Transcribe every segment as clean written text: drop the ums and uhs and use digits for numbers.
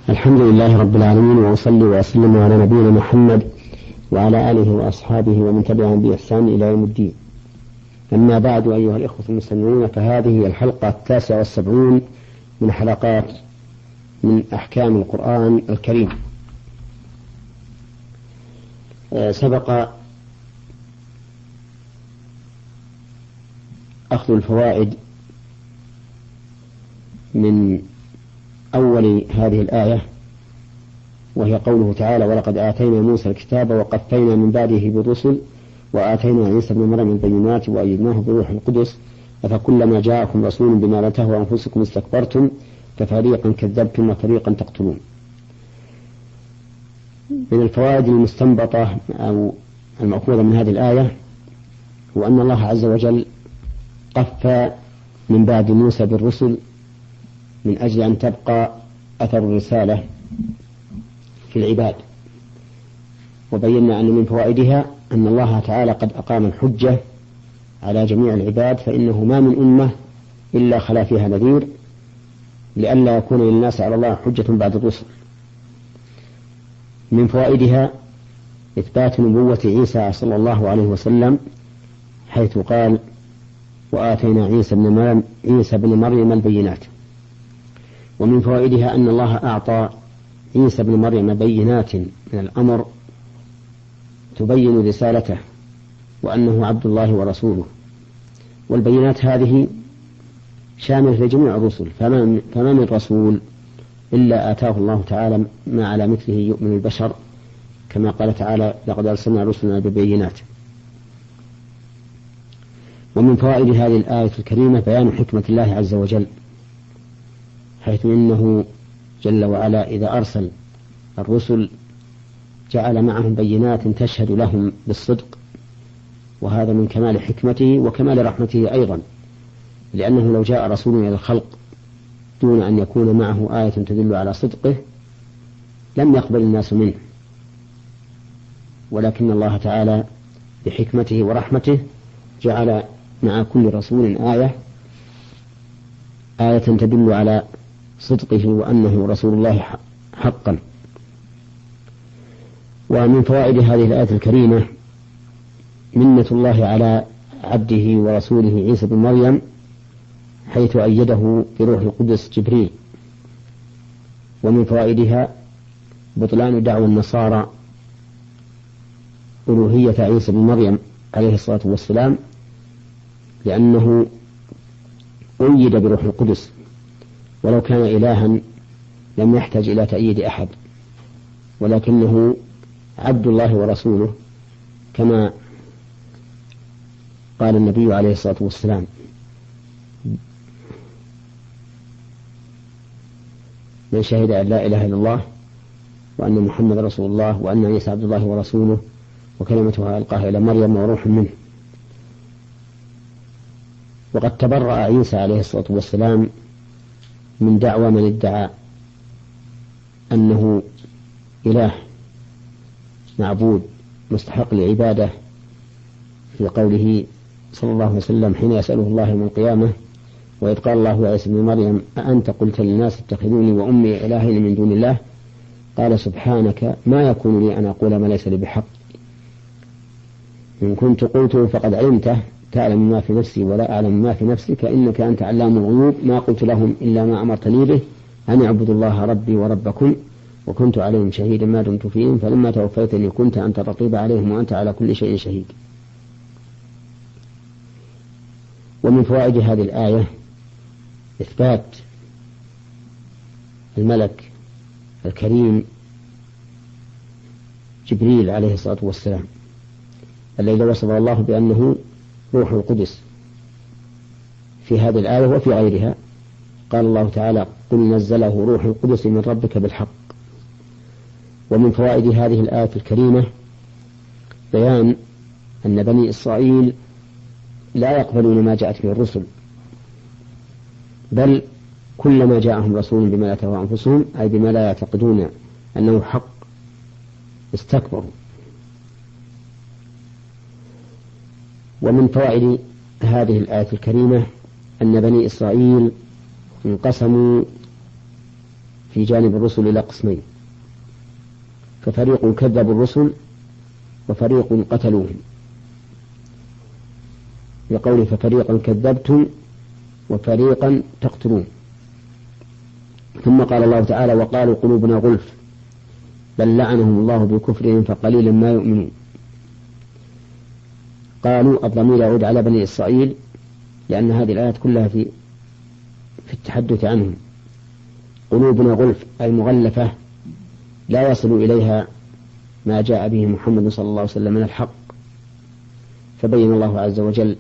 الحمد لله رب العالمين، وأصلي وأسلم على نبينا محمد وعلى آله وأصحابه ومن تبعهم بإحسان إلى يوم الدين. أما بعد، أيها الإخوة المستمعون، فهذه الحلقة 79 من حلقات من أحكام القرآن الكريم. سبق أخذ الفوائد من أول هذه الآية، وهي قوله تعالى: ولقد آتينا موسى الكتاب وقفينا من بعده بالرسل وآتينا عيسى ابن مريم البينات وأيدناه بروح القدس أفكلما جاءكم رسول بما لا تهوى أنفسكم استكبرتم ففريقا كذبتم وفريقا تقتلون. من الفوائد المستنبطة أو المأخوذة من هذه الآية هو أن الله عز وجل قفى من بعد موسى بالرسل من أجل أن تبقى أثر الرسالة في العباد. وبينا أن من فوائدها أن الله تعالى قد أقام الحجة على جميع العباد، فإنه ما من أمة إلا خلا فيها نذير، لئلا يكون للناس على الله حجة بعد الرسل. من فوائدها إثبات نبوة عيسى صلى الله عليه وسلم، حيث قال: وآتينا عيسى بن مريم البينات. ومن فوائدها أن الله أعطى عيسى بن مريم بينات من الأمر تبين رسالته وأنه عبد الله ورسوله، والبينات هذه شاملة لجميع الرسل، فما من رسول إلا آتاه الله تعالى ما على مثله يؤمن البشر، كما قال تعالى: لقد أرسلنا رسلنا ببينات. ومن فوائد هذه الآية الكريمة بيان حكمة الله عز وجل، حيث إنه جل وعلا إذا أرسل الرسل جعل معهم بينات تشهد لهم بالصدق، وهذا من كمال حكمته وكمال رحمته أيضا، لأنه لو جاء رسول إلى الخلق دون أن يكون معه آية تدل على صدقه لم يقبل الناس منه، ولكن الله تعالى بحكمته ورحمته جعل مع كل رسول آية تدل على صدقه وأنه رسول الله حقا. ومن فوائد هذه الآية الكريمة منة الله على عبده ورسوله عيسى بن مريم، حيث أيده بروح القدس جبريل. ومن فوائدها بطلان دعوى النصارى ألوهية عيسى بن مريم عليه الصلاة والسلام، لأنه أيد بروح القدس، ولو كان إلها لم يحتاج إلى تأييد أحد، ولكنه عبد الله ورسوله، كما قال النبي عليه الصلاة والسلام: من شهد أن لا إله إلا الله وأن محمد رسول الله وأن عيسى عبد الله ورسوله وكلمتها ألقاها إلى مريم وروح منه. وقد تبرأ عيسى عليه الصلاة والسلام من دعوى من ادعى أنه إله معبود مستحق لعبادة، في قوله صلى الله عليه وسلم حين يسأله الله يوم القيامة: وإذ قال الله يا عيسى ابن مريم أأنت قلت للناس اتخذوني وأمي إلهين من دون الله قال سبحانك ما يكون لي أن أقول ما ليس لي بحق، إن كنت قلته فقد علمته تعلم ما في نفسي ولا أعلم ما في نفسك إنك أنت علام الغيوب ما قلت لهم إلا ما أمرتني به أن اعبدوا الله ربي وربكم وكنت عليهم شهيدا ما دمت فيهم فلما توفيتني كنت أنت الرقيب عليهم وأنت على كل شيء شهيد. ومن فوائد هذه الآية إثبات الملك الكريم جبريل عليه الصلاة والسلام، الذي وصف الله بأنه روح القدس في هذه الآية وفي غيرها. قال الله تعالى: قل نزله روح القدس من ربك بالحق. ومن فوائد هذه الآية الكريمة بيان أن بني إسرائيل لا يقبلون ما جاءت به الرسل، بل كلما جاءهم رسول بما لا تهوى أنفسهم أي بما لا يعتقدون أنه حق استكبروا. ومن فوائد هذه الآية الكريمة أن بني إسرائيل انقسموا في جانب الرسل إلى قسمين، ففريق كذبوا الرسل وفريق قتلوهم، لقوله ففريقا كذبتم وفريقا تقتلون. ثم قال الله تعالى وقالوا قلوبنا غلف بل لعنهم الله بكفرهم فقليلا ما يؤمنون. قالوا الضمير يعود على بني إسرائيل، لأن هذه الآيات كلها في التحدث عنهم. قلوبنا غلف أي مغلفة لا يصل إليها ما جاء به محمد صلى الله عليه وسلم من الحق، فبين الله عز وجل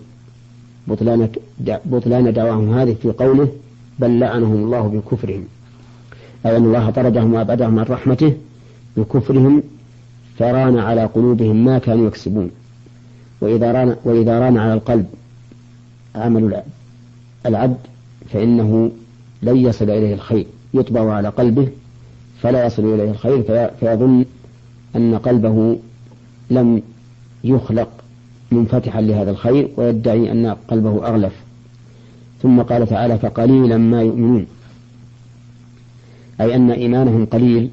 بطلان دعواهم هذه في قوله بل لعنهم الله بكفرهم، أي أن الله طردهم وأبعدهم عن رحمته بكفرهم، فران على قلوبهم ما كانوا يكسبون. وإذا ران على القلب عمل العبد فإنه لن يصل إليه الخير، يطبع على قلبه فلا يصل إليه الخير، فيظن أن قلبه لم يخلق منفتحا لهذا الخير، ويدعي أن قلبه أغلف. ثم قال تعالى فقليلا ما يؤمنون، أي أن إيمانهم قليل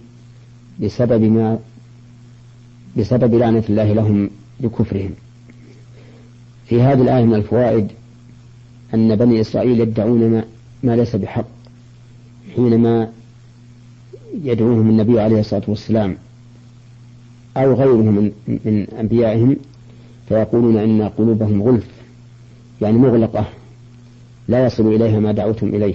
بسبب لعنة الله لهم بكفرهم. في هذه الآية من الفوائد أن بني إسرائيل يدعون ما ليس بحق حينما يدعوهم النبي عليه الصلاة والسلام أو غيرهم من أنبيائهم، فيقولون إن قلوبهم غلف، يعني مغلقة لا يصل إليها ما دعوتم إليه.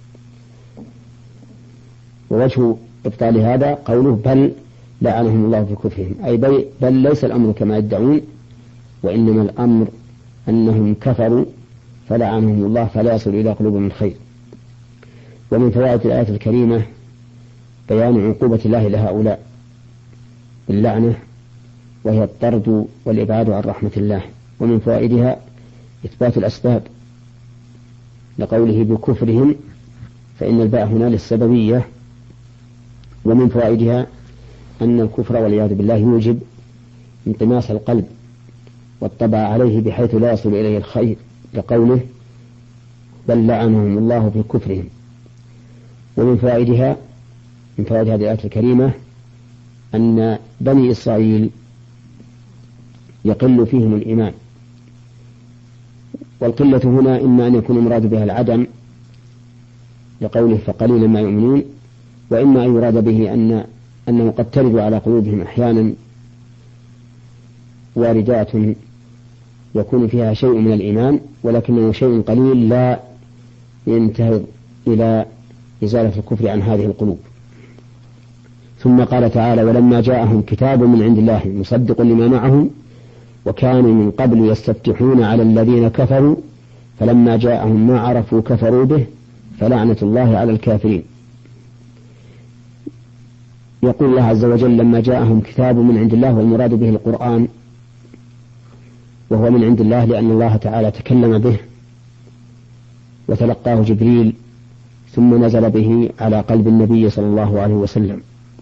ووجه إبطال هذا قوله بل لعنهم الله بكفرهم، أي بل ليس الأمر كما يدعون، وإنما الأمر أنهم كفروا فلعنهم الله فلا يصل إلى قلوبهم الخير. ومن فوائد الآية الكريمة بيان عقوبة الله لهؤلاء باللعنة، وهي الطرد والإبعاد عن رحمة الله. ومن فوائدها إثبات الأسباب لقوله بكفرهم، فإن الباء هنا للسببية. ومن فوائدها أن الكفر والعياذ بالله يوجب انطماس القلب والطبع عليه بحيث لا يصل إليه الخير، لقوله بل لعنهم الله بكفرهم. ومن فوائدها من فوائد هذه الآية الكريمة أن بني إسرائيل يقل فيهم الإيمان، والقلة هنا إما أن يكون المراد بها العدم لقوله فقليلا ما يؤمنون، وإما أن يراد به أنه قد ترد على قلوبهم أحيانا واردات يكون فيها شيء من الإيمان، ولكنه شيء قليل لا ينتهي إلى إزالة الكفر عن هذه القلوب. ثم قال تعالى ولما جاءهم كتاب من عند الله مصدق لما معهم وكانوا من قبل يستفتحون على الذين كفروا فلما جاءهم ما عرفوا كفروا به فلعنة الله على الكافرين. يقول الله عز وجل لما جاءهم كتاب من عند الله، والمراد به القرآن، وهو من عند الله لأن الله تعالى تكلم به وتلقاه جبريل ثم نزل به على قلب النبي صلى الله عليه وسلم.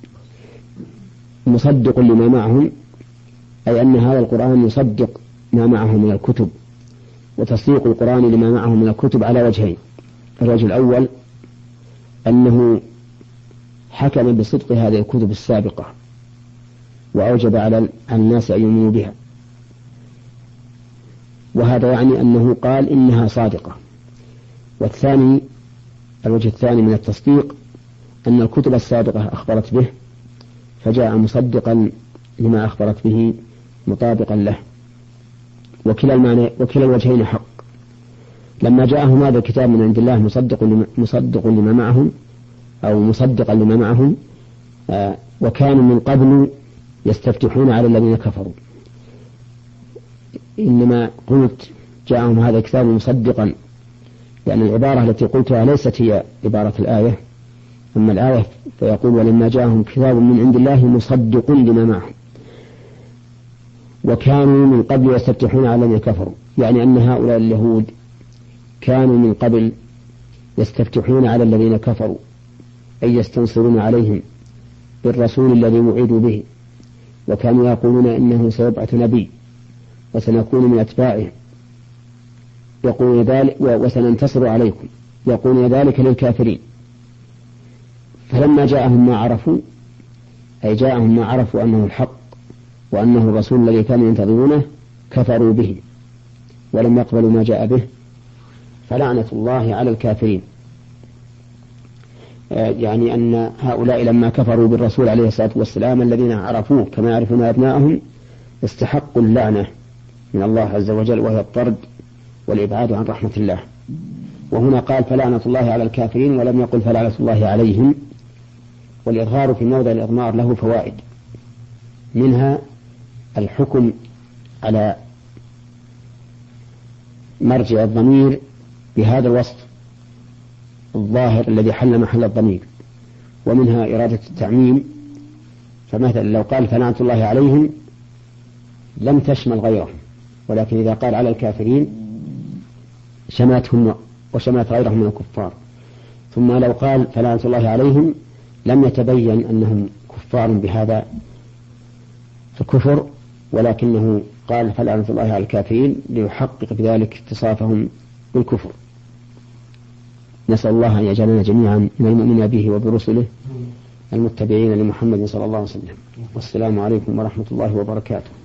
مصدق لما معهم أي أن هذا القرآن يصدق ما معه من الكتب، وتصديق القرآن لما معه من الكتب على وجهين: الوجه الأول أنه حكم بصدق هذه الكتب السابقة وأوجب على الناس أن يؤمنوا بها، وهذا يعني أنه قال إنها صادقة. والثاني الوجه الثاني من التصديق أن الكتب السابقة أخبرت به فجاء مصدقا لما أخبرت به مطابقا له، وكلا الوجهين حق. لما جاءهم هذا الكتاب من عند الله مصدق لما معهم أو مصدقا لما معهم، وكانوا من قبل يستفتحون على الذين كفروا. إنما قلت جاءهم هذا الكتاب مصدقا لأن العبارة التي قلتها ليست هي عبارة الآية، أما الآية فيقول ولما جاءهم كتاب من عند الله مصدق لما معهم وكانوا من قبل يستفتحون على الذين كفروا، يعني أن هؤلاء اليهود كانوا من قبل يستفتحون على الذين كفروا، أي يستنصرون عليهم بالرسول الذي وعدوا به، وكانوا يقولون إنه سيبعث نبي وسنكون من أتباعه، يقولون ذلك وسننتصر عليكم، يقولون ذلك للكافرين. فلما جاءهم ما عرفوا، أي جاءهم ما عرفوا أنه الحق وأنه الرسول الذي كانوا ينتظرونه، كفروا به ولم يقبلوا ما جاء به، فلعنة الله على الكافرين. يعني أن هؤلاء لما كفروا بالرسول عليه الصلاة والسلام الذين عرفوه كما يعرفون أبناءهم، استحقوا اللعنة من الله عز وجل، وهي الطرد والإبعاد عن رحمة الله. وهنا قال فلعنة الله على الكافرين ولم يقل فلعنة الله عليهم. والإظهار في موضع الإضمار له فوائد، منها الحكم على مرجع الضمير بهذا الوصف الظاهر الذي حل محل الضمير، ومنها إرادة التعميم. فمثلا لو قال فلعنة الله عليهم لم تشمل غيرهم، ولكن إذا قال على الكافرين شملتهم وشملت غيرهم من الكفار. ثم لو قال فلعنة الله عليهم لم يتبين أنهم كفار بهذا الكفر، ولكنه قال فلعنة الله على الكافرين ليحقق بذلك اتصافهم بالكفر. نسأل الله أن يجعلنا جميعا من المؤمنين به وبرسله المتبعين لمحمد صلى الله عليه وسلم. والسلام عليكم ورحمة الله وبركاته.